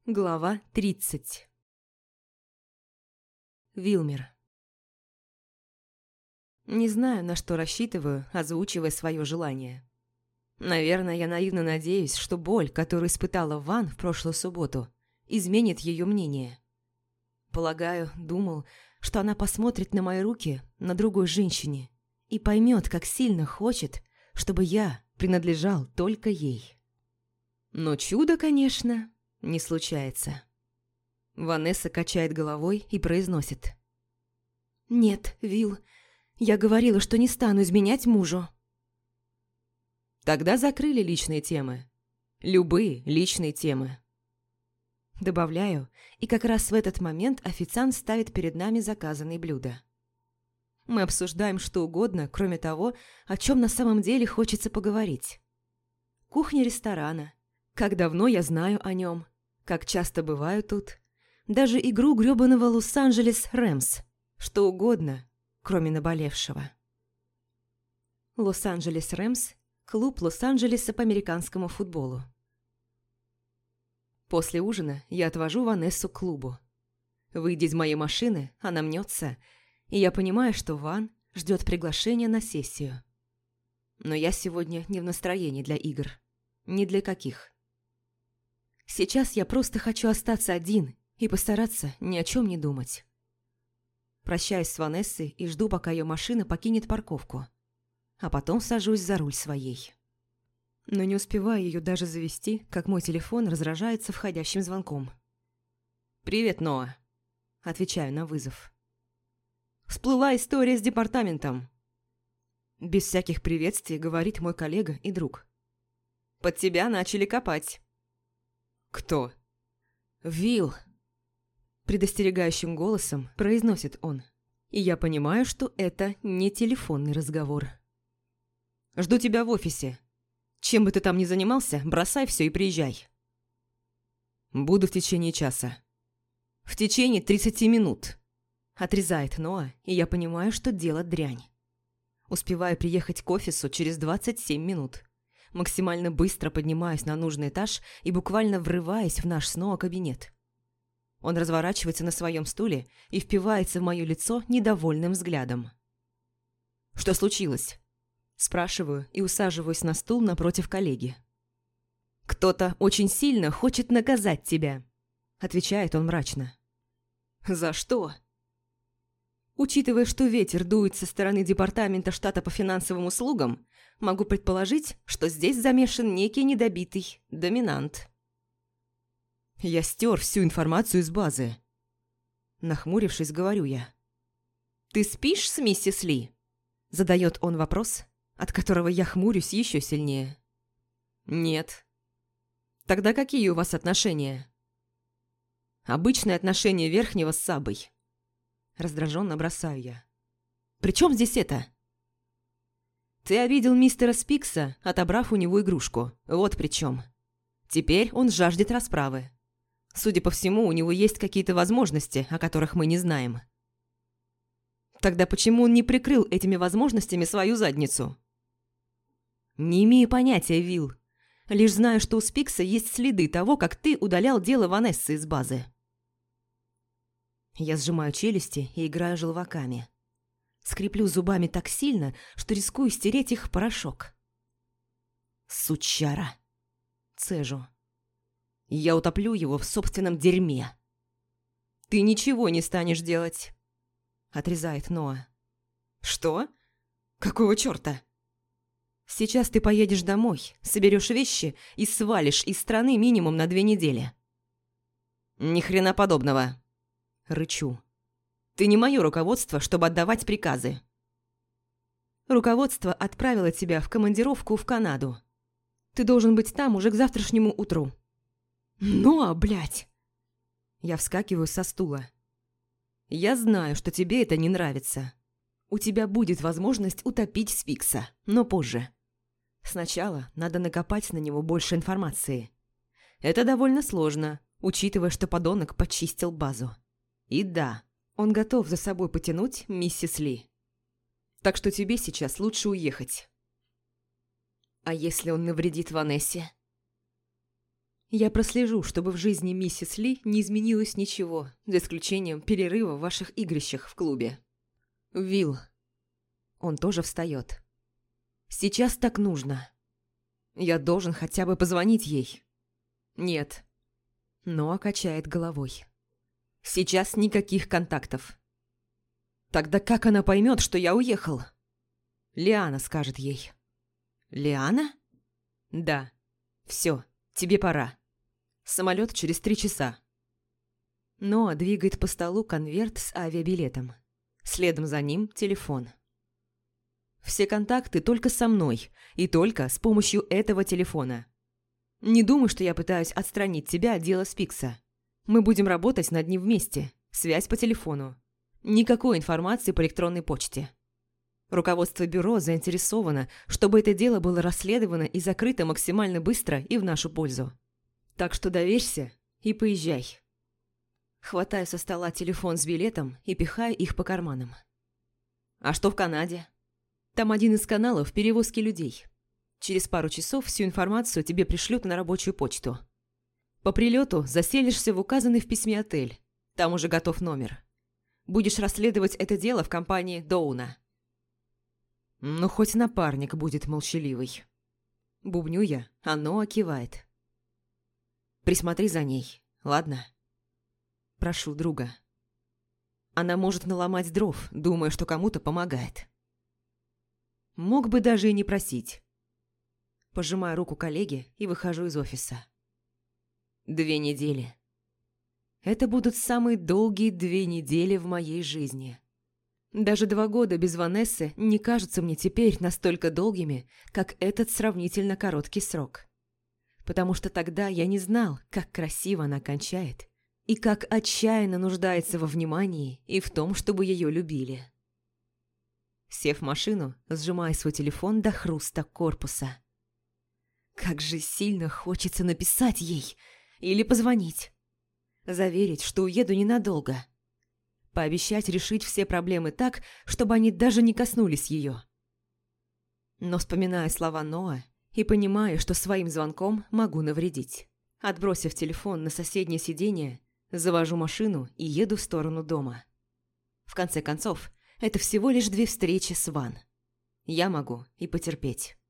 Глава 30. Вилмер. Не знаю, на что рассчитываю, озвучивая свое желание. Наверное, я наивно надеюсь, что боль, которую испытала Ван в прошлую субботу, изменит ее мнение. Полагаю, думал, что она посмотрит на мои руки на другой женщине и поймет, как сильно хочет, чтобы я принадлежал только ей. Но чудо, конечно, не случается. Ванесса качает головой и произносит: «Нет, Вил, я говорила, что не стану изменять мужу». Тогда закрыли личные темы. Любые личные темы. Добавляю, и как раз в этот момент официант ставит перед нами заказанные блюда. Мы обсуждаем что угодно, кроме того, о чем на самом деле хочется поговорить. Кухня ресторана. Как давно я знаю о нем. Как часто бываю тут. Даже игру грёбаного Лос-Анджелес Рэмс. Что угодно, кроме наболевшего. Лос-Анджелес Рэмс – клуб Лос-Анджелеса по американскому футболу. После ужина я отвожу Ванессу к клубу. Выйдя из моей машины, она мнется, и я понимаю, что Ван ждет приглашения на сессию. Но я сегодня не в настроении для игр. Ни для каких. Сейчас я просто хочу остаться один и постараться ни о чем не думать. Прощаюсь с Ванессой и жду, пока ее машина покинет парковку. А потом сажусь за руль своей. Но не успеваю ее даже завести, как мой телефон разражается входящим звонком. «Привет, Ноа», – отвечаю на вызов. «Всплыла история с департаментом». Без всяких приветствий говорит мой коллега и друг. «Под тебя начали копать». «Кто?» «Вилл», – предостерегающим голосом произносит он. И я понимаю, что это не телефонный разговор. «Жду тебя в офисе. Чем бы ты там ни занимался, бросай все и приезжай». «Буду в течение часа». «В течение 30 минут», – отрезает Ноа, и я понимаю, что дело дрянь. Успеваю приехать к офису через 27 минут. Максимально быстро поднимаюсь на нужный этаж и буквально врываюсь в наш с Ноа кабинет. Он разворачивается на своем стуле и впивается в мое лицо недовольным взглядом. «Что случилось?» Спрашиваю и усаживаюсь на стул напротив коллеги. «Кто-то очень сильно хочет наказать тебя», – отвечает он мрачно. «За что?» Учитывая, что ветер дует со стороны департамента штата по финансовым услугам, могу предположить, что здесь замешан некий недобитый доминант. Я стер всю информацию из базы. Нахмурившись, говорю я. «Ты спишь с миссис Ли?» Задает он вопрос, от которого я хмурюсь еще сильнее. «Нет». «Тогда какие у вас отношения?» «Обычные отношения Верхнего с Сабой». Раздраженно бросаю я. «При чем здесь это?» «Ты обидел мистера Спикса, отобрав у него игрушку. Вот при чем. Теперь он жаждет расправы. Судя по всему, у него есть какие-то возможности, о которых мы не знаем». «Тогда почему он не прикрыл этими возможностями свою задницу?» «Не имею понятия, Вилл. Лишь знаю, что у Спикса есть следы того, как ты удалял дело Ванессы из базы». Я сжимаю челюсти и играю желваками. Скреплю зубами так сильно, что рискую стереть их в порошок. «Сучара!» Цежу. «Я утоплю его в собственном дерьме». «Ты ничего не станешь делать», — отрезает Ноа. «Что? Какого чёрта?» «Сейчас ты поедешь домой, соберешь вещи и свалишь из страны минимум на 2 недели». «Ни хрена подобного», — рычу. «Ты не мое руководство, чтобы отдавать приказы». «Руководство отправило тебя в командировку в Канаду. Ты должен быть там уже к завтрашнему утру». «Ну, блядь!» Я вскакиваю со стула. «Я знаю, что тебе это не нравится. У тебя будет возможность утопить Спикса, но позже. Сначала надо накопать на него больше информации. Это довольно сложно, учитывая, что подонок почистил базу. И да, он готов за собой потянуть миссис Ли. Так что тебе сейчас лучше уехать». «А если он навредит Ванессе?» Я прослежу, чтобы в жизни миссис Ли не изменилось ничего, за исключением перерыва в ваших игрищах в клубе. Уилл. Он тоже встает. Сейчас так нужно. Я должен хотя бы позвонить ей. Нет. Ноа качает головой. Сейчас никаких контактов. Тогда как она поймет, что я уехал? Лиана скажет ей. Лиана? Да. Все, тебе пора. Самолет через 3 часа. Ноа двигает по столу конверт с авиабилетом. Следом за ним телефон. Все контакты только со мной и только с помощью этого телефона. Не думай, что я пытаюсь отстранить тебя от дела Спикса. Мы будем работать над ним вместе. Связь по телефону. Никакой информации по электронной почте. Руководство бюро заинтересовано, чтобы это дело было расследовано и закрыто максимально быстро и в нашу пользу. Так что доверься и поезжай. Хватаю со стола телефон с билетом и пихаю их по карманам. А что в Канаде? Там один из каналов перевозки людей. Через пару часов всю информацию тебе пришлют на рабочую почту. По прилету заселишься в указанный в письме отель. Там уже готов номер. Будешь расследовать это дело в компании Доуна. Ну, хоть напарник будет молчаливый. Бубню я, а Ноа кивает. Присмотри за ней, ладно? Прошу друга. Она может наломать дров, думая, что кому-то помогает. Мог бы даже и не просить. Пожимаю руку коллеге и выхожу из офиса. 2 недели. Это будут самые долгие 2 недели в моей жизни. Даже 2 года без Ванессы не кажутся мне теперь настолько долгими, как этот сравнительно короткий срок. Потому что тогда я не знал, как красиво она кончает и как отчаянно нуждается во внимании и в том, чтобы ее любили. Сев в машину, сжимая свой телефон до хруста корпуса. Как же сильно хочется написать ей или позвонить. Заверить, что уеду ненадолго. Пообещать решить все проблемы так, чтобы они даже не коснулись ее. Но вспоминаю слова Ноа и понимаю, что своим звонком могу навредить. Отбросив телефон на соседнее сиденье, завожу машину и еду в сторону дома. В конце концов, это всего лишь 2 встречи с Ван. Я могу и потерпеть.